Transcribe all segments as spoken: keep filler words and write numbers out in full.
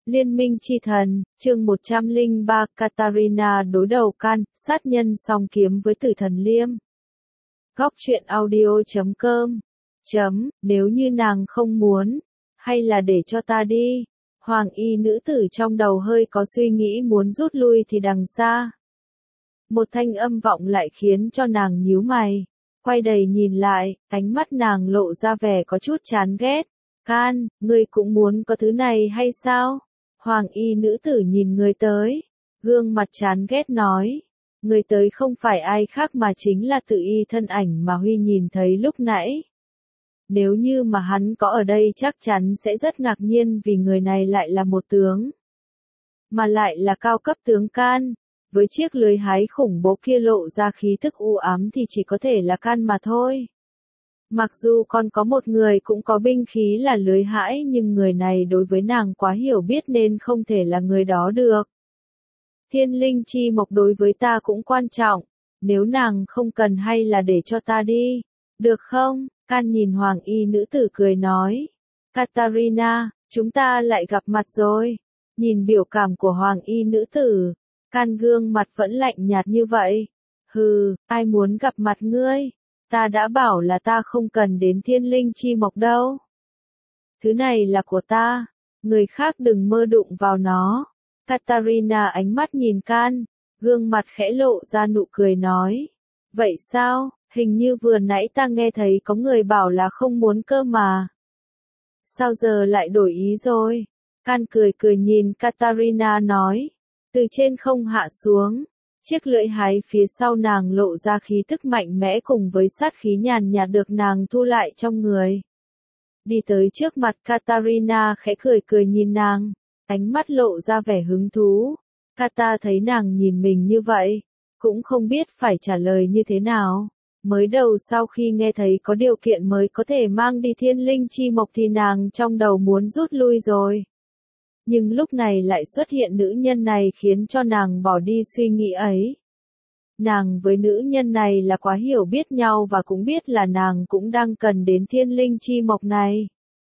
Liên minh chi thần, chương một trăm lẻ ba, Katarina đối đầu Khan, sát nhân song kiếm với tử thần Liêm. Góc truyện audio chấm com. Chấm, nếu như nàng không muốn, hay là để cho ta đi. Hoàng y nữ tử trong đầu hơi có suy nghĩ muốn rút lui thì đằng xa. Một thanh âm vọng lại khiến cho nàng nhíu mày. Quay đầy nhìn lại, ánh mắt nàng lộ ra vẻ có chút chán ghét. Khan, ngươi cũng muốn có thứ này hay sao? Hoàng y nữ tử nhìn người tới, gương mặt chán ghét nói. Người tới không phải ai khác mà chính là tự y thân ảnh mà Huy nhìn thấy lúc nãy. Nếu như mà hắn có ở đây chắc chắn sẽ rất ngạc nhiên vì người này lại là một tướng. Mà lại là cao cấp tướng Khan, với chiếc lưới hái khủng bố kia lộ ra khí thức u ám thì chỉ có thể là Khan mà thôi. Mặc dù còn có một người cũng có binh khí là lưới hãi nhưng người này đối với nàng quá hiểu biết nên không thể là người đó được. Thiên linh chi mộc đối với ta cũng quan trọng, nếu nàng không cần hay là để cho ta đi, được không? Khan nhìn hoàng y nữ tử cười nói. Katarina, chúng ta lại gặp mặt rồi. Nhìn biểu cảm của hoàng y nữ tử, Khan gương mặt vẫn lạnh nhạt như vậy. Hừ, ai muốn gặp mặt ngươi? Ta đã bảo là ta không cần đến thiên linh chi mộc đâu. Thứ này là của ta, người khác đừng mơ đụng vào nó. Katarina ánh mắt nhìn Khan, gương mặt khẽ lộ ra nụ cười nói. Vậy sao, hình như vừa nãy ta nghe thấy có người bảo là không muốn cơ mà. Sao giờ lại đổi ý rồi? Khan cười cười nhìn Katarina nói. Từ trên không hạ xuống. Chiếc lưỡi hái phía sau nàng lộ ra khí thức mạnh mẽ cùng với sát khí nhàn nhạt được nàng thu lại trong người. Đi tới trước mặt Katarina khẽ cười cười nhìn nàng, ánh mắt lộ ra vẻ hứng thú. Kata thấy nàng nhìn mình như vậy, cũng không biết phải trả lời như thế nào. Mới đầu sau khi nghe thấy có điều kiện mới có thể mang đi thiên linh chi mộc thì nàng trong đầu muốn rút lui rồi. Nhưng lúc này lại xuất hiện nữ nhân này khiến cho nàng bỏ đi suy nghĩ ấy. Nàng với nữ nhân này là quá hiểu biết nhau và cũng biết là nàng cũng đang cần đến thiên linh chi mộc này.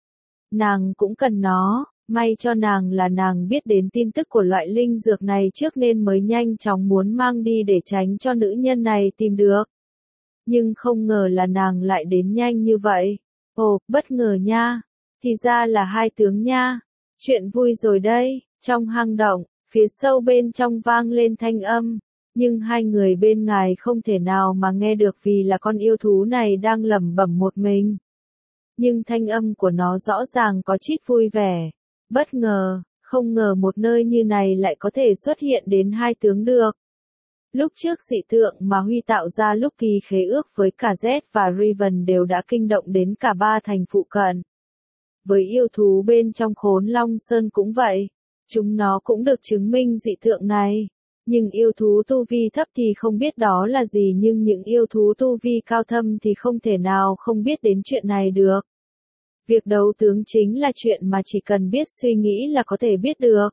Nàng cũng cần nó, may cho nàng là nàng biết đến tin tức của loại linh dược này trước nên mới nhanh chóng muốn mang đi để tránh cho nữ nhân này tìm được. Nhưng không ngờ là nàng lại đến nhanh như vậy. Ồ, bất ngờ nha, thì ra là hai tướng nha. Chuyện vui rồi đây, trong hang động, phía sâu bên trong vang lên thanh âm, nhưng hai người bên ngoài không thể nào mà nghe được vì là con yêu thú này đang lẩm bẩm một mình. Nhưng thanh âm của nó rõ ràng có chút vui vẻ, bất ngờ, không ngờ một nơi như này lại có thể xuất hiện đến hai tướng được. Lúc trước dị tượng mà Huy tạo ra lúc kỳ khế ước với cả Z và Riven đều đã kinh động đến cả ba thành phụ cận. Với yêu thú bên trong Khốn Long Sơn cũng vậy, chúng nó cũng được chứng minh dị tượng này. Nhưng yêu thú tu vi thấp thì không biết đó là gì nhưng những yêu thú tu vi cao thâm thì không thể nào không biết đến chuyện này được. Việc đấu tướng chính là chuyện mà chỉ cần biết suy nghĩ là có thể biết được.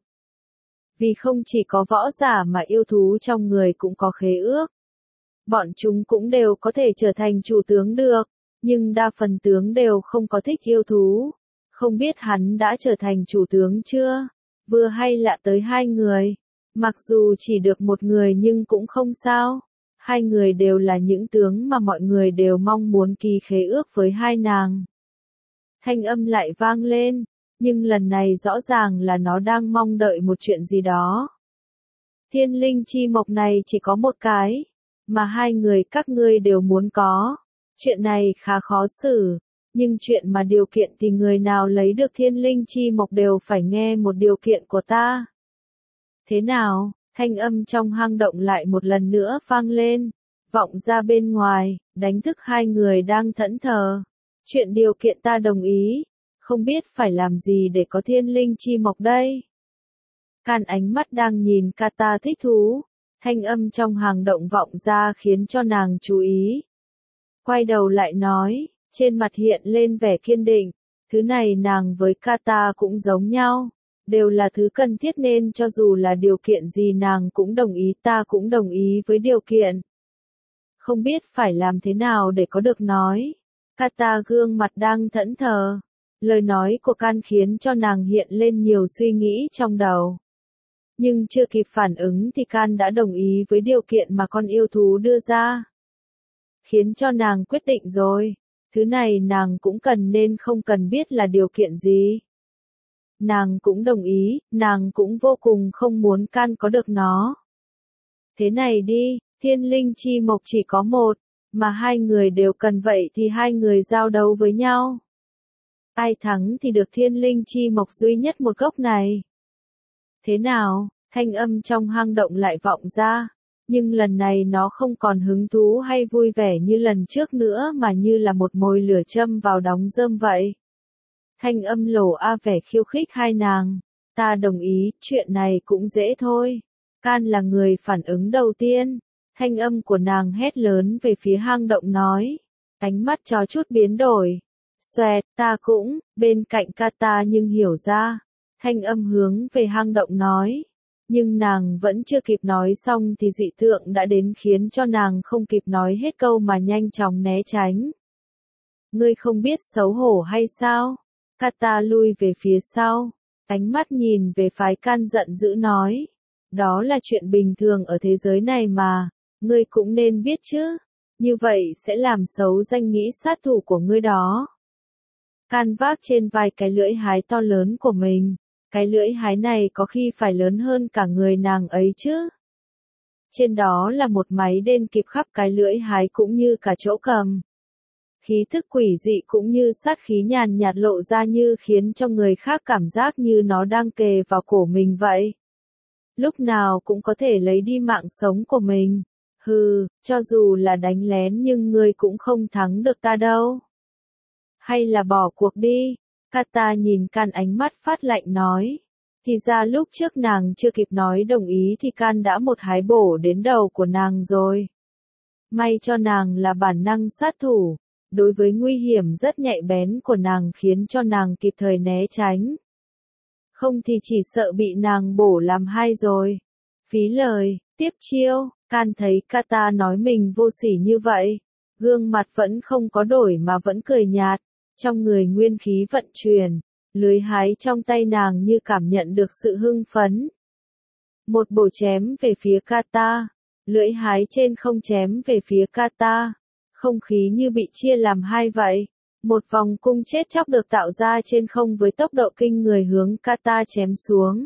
Vì không chỉ có võ giả mà yêu thú trong người cũng có khế ước. Bọn chúng cũng đều có thể trở thành chủ tướng được, nhưng đa phần tướng đều không có thích yêu thú. Không biết hắn đã trở thành chủ tướng chưa? Vừa hay lạ tới hai người. Mặc dù chỉ được một người nhưng cũng không sao. Hai người đều là những tướng mà mọi người đều mong muốn ký khế ước với hai nàng. Thanh âm lại vang lên, nhưng lần này rõ ràng là nó đang mong đợi một chuyện gì đó. Thiên linh chi mộc này chỉ có một cái, mà hai người các ngươi đều muốn có. Chuyện này khá khó xử. Nhưng chuyện mà điều kiện thì người nào lấy được thiên linh chi mộc đều phải nghe một điều kiện của ta. Thế nào? Thanh âm trong hang động lại một lần nữa vang lên, vọng ra bên ngoài, đánh thức hai người đang thẫn thờ. Chuyện điều kiện ta đồng ý, không biết phải làm gì để có thiên linh chi mộc đây. Khan ánh mắt đang nhìn Kata thích thú, thanh âm trong hang động vọng ra khiến cho nàng chú ý. Quay đầu lại nói. Trên mặt hiện lên vẻ kiên định, thứ này nàng với Kata cũng giống nhau, đều là thứ cần thiết nên cho dù là điều kiện gì nàng cũng đồng ý ta cũng đồng ý với điều kiện. Không biết phải làm thế nào để có được nói. Kata gương mặt đang thẫn thờ, Lời nói của Can khiến cho nàng hiện lên nhiều suy nghĩ trong đầu. Nhưng chưa kịp phản ứng thì Can đã đồng ý với điều kiện mà con yêu thú đưa ra. Khiến cho nàng quyết định rồi, thứ này nàng cũng cần nên không cần biết là điều kiện gì. Nàng cũng đồng ý, nàng cũng vô cùng không muốn Can có được nó. Thế này đi, thiên linh chi mộc chỉ có một, mà hai người đều cần vậy thì hai người giao đấu với nhau. Ai thắng thì được thiên linh chi mộc duy nhất một gốc này. Thế nào, thanh âm trong hang động lại vọng ra, nhưng lần này nó không còn hứng thú hay vui vẻ như lần trước nữa mà như là một mồi lửa châm vào đóng rơm vậy. Thanh âm lồ a vẻ khiêu khích hai nàng, ta đồng ý, chuyện này cũng dễ thôi. Can là người phản ứng đầu tiên, thanh âm của nàng hét lớn về phía hang động nói, ánh mắt chó chút biến đổi. Xoẹt, ta cũng, bên cạnh Kata nhưng hiểu ra, thanh âm hướng về hang động nói. Nhưng nàng vẫn chưa kịp nói xong thì dị tượng đã đến khiến cho nàng không kịp nói hết câu mà nhanh chóng né tránh. Ngươi không biết xấu hổ hay sao? Kata lui về phía sau, ánh mắt nhìn về phái Can giận dữ nói. Đó là chuyện bình thường ở thế giới này mà, ngươi cũng nên biết chứ, như vậy sẽ làm xấu danh nghĩa sát thủ của ngươi đó. Can vác trên vai cái lưỡi hái to lớn của mình, cái lưỡi hái này có khi phải lớn hơn cả người nàng ấy chứ. Trên đó là một máy đen kịp khắp cái lưỡi hái cũng như cả chỗ cầm. Khí thức quỷ dị cũng như sát khí nhàn nhạt lộ ra như khiến cho người khác cảm giác như nó đang kề vào cổ mình vậy. Lúc nào cũng có thể lấy đi mạng sống của mình. Hừ, cho dù là đánh lén nhưng ngươi cũng không thắng được ta đâu. Hay là bỏ cuộc đi. Kata nhìn Can ánh mắt phát lạnh nói. Thì ra lúc trước nàng chưa kịp nói đồng ý thì Can đã một hái bổ đến đầu của nàng rồi. May cho nàng là bản năng sát thủ, đối với nguy hiểm rất nhạy bén của nàng khiến cho nàng kịp thời né tránh. Không thì chỉ sợ bị nàng bổ làm hai rồi. Phí lời, tiếp chiêu, Can thấy Kata nói mình vô sỉ như vậy. Gương mặt vẫn không có đổi mà vẫn cười nhạt, trong người nguyên khí vận chuyển, lưới hái trong tay nàng như cảm nhận được sự hưng phấn. Một bổ chém về phía Kata, lưỡi hái trên không chém về phía Kata, không khí như bị chia làm hai vậy. Một vòng cung chết chóc được tạo ra trên không với tốc độ kinh người hướng Kata chém xuống.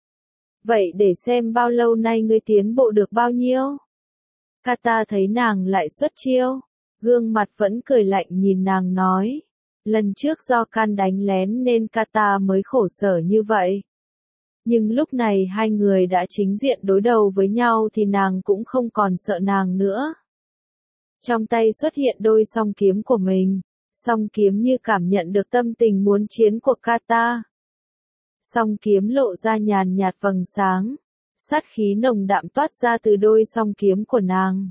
Vậy để xem bao lâu nay ngươi tiến bộ được bao nhiêu? Kata thấy nàng lại xuất chiêu, gương mặt vẫn cười lạnh nhìn nàng nói. Lần trước do Can đánh lén nên Kata mới khổ sở như vậy. Nhưng lúc này hai người đã chính diện đối đầu với nhau thì nàng cũng không còn sợ nàng nữa. Trong tay xuất hiện đôi song kiếm của mình, song kiếm như cảm nhận được tâm tình muốn chiến của Kata. Song kiếm lộ ra nhàn nhạt vầng sáng, sát khí nồng đạm toát ra từ đôi song kiếm của nàng.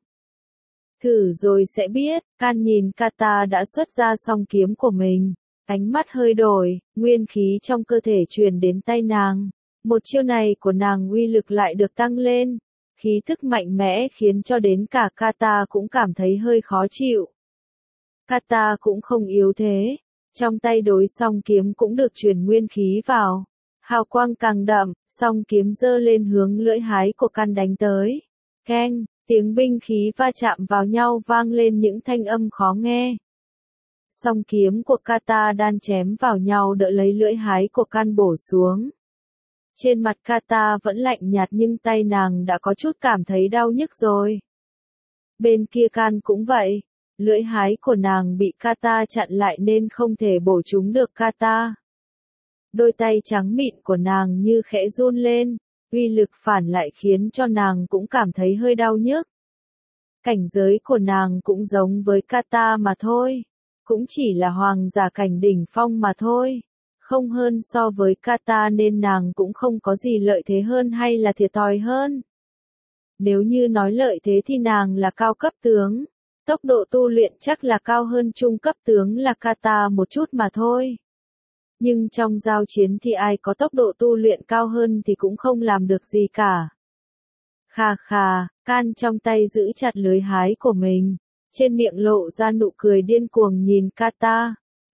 Thử rồi sẽ biết, Can nhìn Kata đã xuất ra song kiếm của mình, ánh mắt hơi đổi, nguyên khí trong cơ thể truyền đến tay nàng. Một chiêu này của nàng uy lực lại được tăng lên, khí thức mạnh mẽ khiến cho đến cả Kata cũng cảm thấy hơi khó chịu. Kata cũng không yếu thế, trong tay đối song kiếm cũng được truyền nguyên khí vào, hào quang càng đậm, song kiếm giơ lên hướng lưỡi hái của Can đánh tới. Keng, tiếng binh khí va chạm vào nhau vang lên những thanh âm khó nghe. Song kiếm của Kata đan chém vào nhau đỡ lấy lưỡi hái của Can bổ xuống. Trên mặt Kata vẫn lạnh nhạt nhưng tay nàng đã có chút cảm thấy đau nhức rồi. Bên kia Can cũng vậy, lưỡi hái của nàng bị Kata chặn lại nên không thể bổ trúng được Kata. Đôi tay trắng mịn của nàng như khẽ run lên, uy lực phản lại khiến cho nàng cũng cảm thấy hơi đau nhức. Cảnh giới của nàng cũng giống với Kata mà thôi, cũng chỉ là hoàng giả cảnh đỉnh phong mà thôi. Không hơn so với Kata nên nàng cũng không có gì lợi thế hơn hay là thiệt thòi hơn. Nếu như nói lợi thế thì nàng là cao cấp tướng, tốc độ tu luyện chắc là cao hơn trung cấp tướng là Kata một chút mà thôi. Nhưng trong giao chiến thì ai có tốc độ tu luyện cao hơn thì cũng không làm được gì cả. Khà khà, Can trong tay giữ chặt lưới hái của mình, trên miệng lộ ra nụ cười điên cuồng nhìn Kata.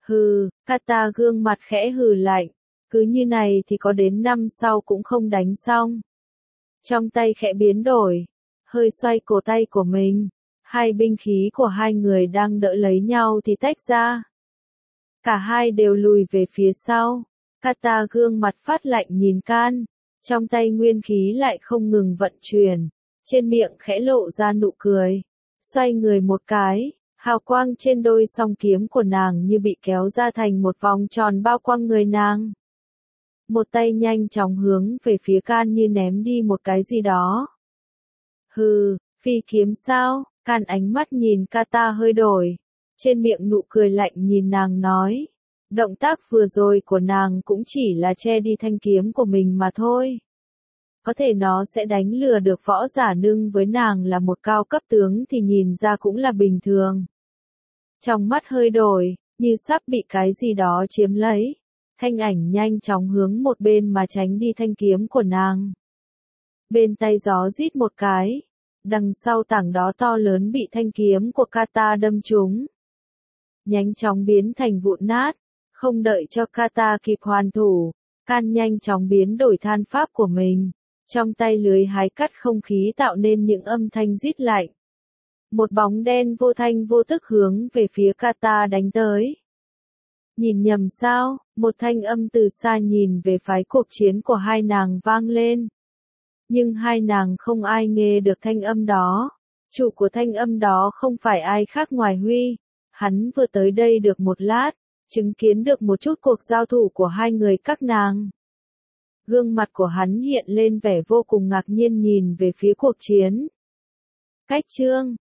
Hừ, Kata gương mặt khẽ hừ lạnh. Cứ như này thì có đến năm sau cũng không đánh xong. Trong tay khẽ biến đổi. Hơi xoay cổ tay của mình. Hai binh khí của hai người đang đỡ lấy nhau thì tách ra. Cả hai đều lùi về phía sau. Kata gương mặt phát lạnh nhìn Can. Trong tay nguyên khí lại không ngừng vận chuyển. Trên miệng khẽ lộ ra nụ cười. Xoay người một cái. Hào quang trên đôi song kiếm của nàng như bị kéo ra thành một vòng tròn bao quanh người nàng. Một tay nhanh chóng hướng về phía Can như ném đi một cái gì đó. Hừ, phi kiếm sao? Can ánh mắt nhìn Kata hơi đổi. Trên miệng nụ cười lạnh nhìn nàng nói. Động tác vừa rồi của nàng cũng chỉ là che đi thanh kiếm của mình mà thôi. Có thể nó sẽ đánh lừa được võ giả nương với nàng là một cao cấp tướng thì nhìn ra cũng là bình thường. Trong mắt hơi đổi, như sắp bị cái gì đó chiếm lấy. Thanh ảnh nhanh chóng hướng một bên mà tránh đi thanh kiếm của nàng. Bên tay gió rít một cái. Đằng sau tảng đó to lớn bị thanh kiếm của Kata đâm trúng. Nhanh chóng biến thành vụn nát. Không đợi cho Kata kịp hoàn thủ. Can nhanh chóng biến đổi than pháp của mình. Trong tay lưới hái cắt không khí tạo nên những âm thanh rít lạnh. Một bóng đen vô thanh vô tức hướng về phía Kata đánh tới. Nhìn nhầm sao? Một thanh âm từ xa nhìn về phái cuộc chiến của hai nàng vang lên. Nhưng hai nàng không ai nghe được thanh âm đó. Chủ của thanh âm đó không phải ai khác ngoài Huy. Hắn vừa tới đây được một lát, chứng kiến được một chút cuộc giao thủ của hai người các nàng. Gương mặt của hắn hiện lên vẻ vô cùng ngạc nhiên nhìn về phía cuộc chiến. Cách chương